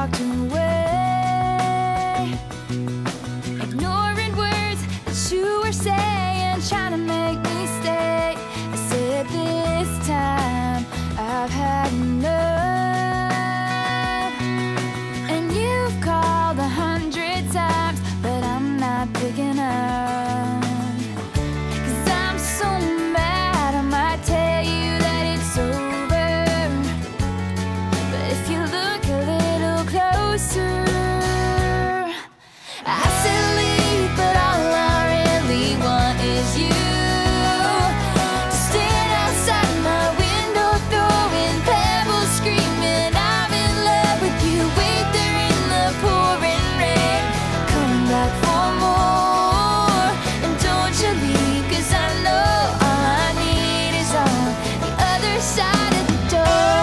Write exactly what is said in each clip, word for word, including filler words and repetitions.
walked away, ignoring words that you were saying, trying to make me stay. I said this time I've had enough, and you've called a hundred times, but I'm not picking up. 'Cause I'm so mad, I might tell you that it's over, but if you look a little closer, I said leave, but all I really want is you to stand outside my window, throwing pebbles, screaming I'm in love with you. Wait there in the pouring rain, come back for more, and don't you leave, 'cause I know all I need is on the other side of the door.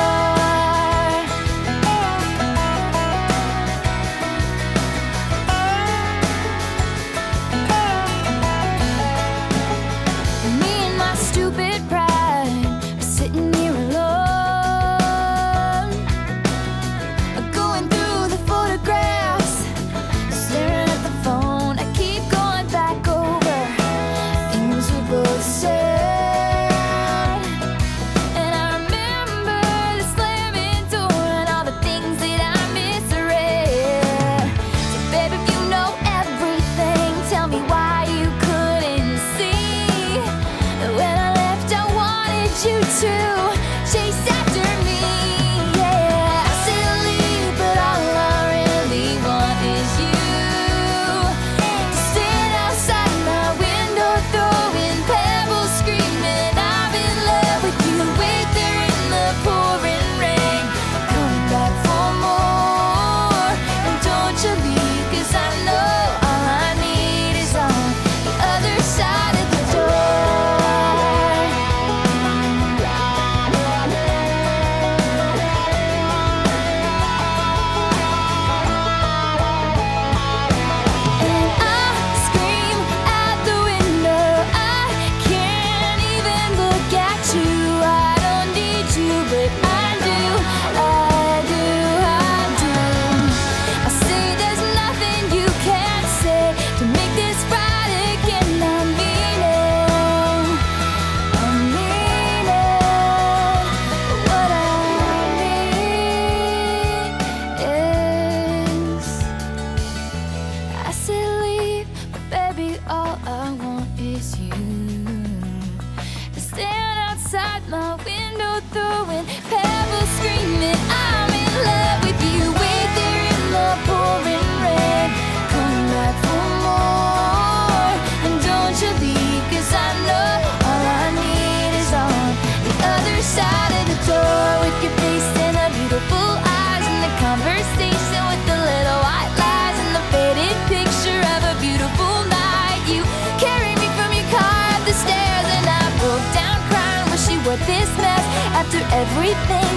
Me and my stupid pride are sitting here alone, going through the photographs, staring at the phone. I keep going back over things we both said, and I remember the slamming door and all the things that I misread. So baby, if you know everything, tell me why you couldn't see that when I left I wanted you to chase after me. Yeah, I said leave, but all I really want is you to stand outside my window, throwing pebbles, screaming I'm in love with you. Wait there in the pouring rain, come back for more, and don't you leave, 'cause I know all I need is on the other side of the door. And I scream out the window, I can't even look at you. I don't need you, but I do, I do, I do. I say there's nothing you can't say to make this right again. I mean it, I mean it. What I mean is, I said leave, but baby, all I want is you to stand outside my window, throwing pebbles, screaming I'm in love with you. Wait there in the pouring rain, come back for more, and don't you leave, 'cause I know all I need is on the other side of the door. With your face and the beautiful eyes, and the conversation with the little white lies, and the faded picture of a beautiful night. You carried me from your car up the stairs, and I broke down crying, wishing what this mess after everything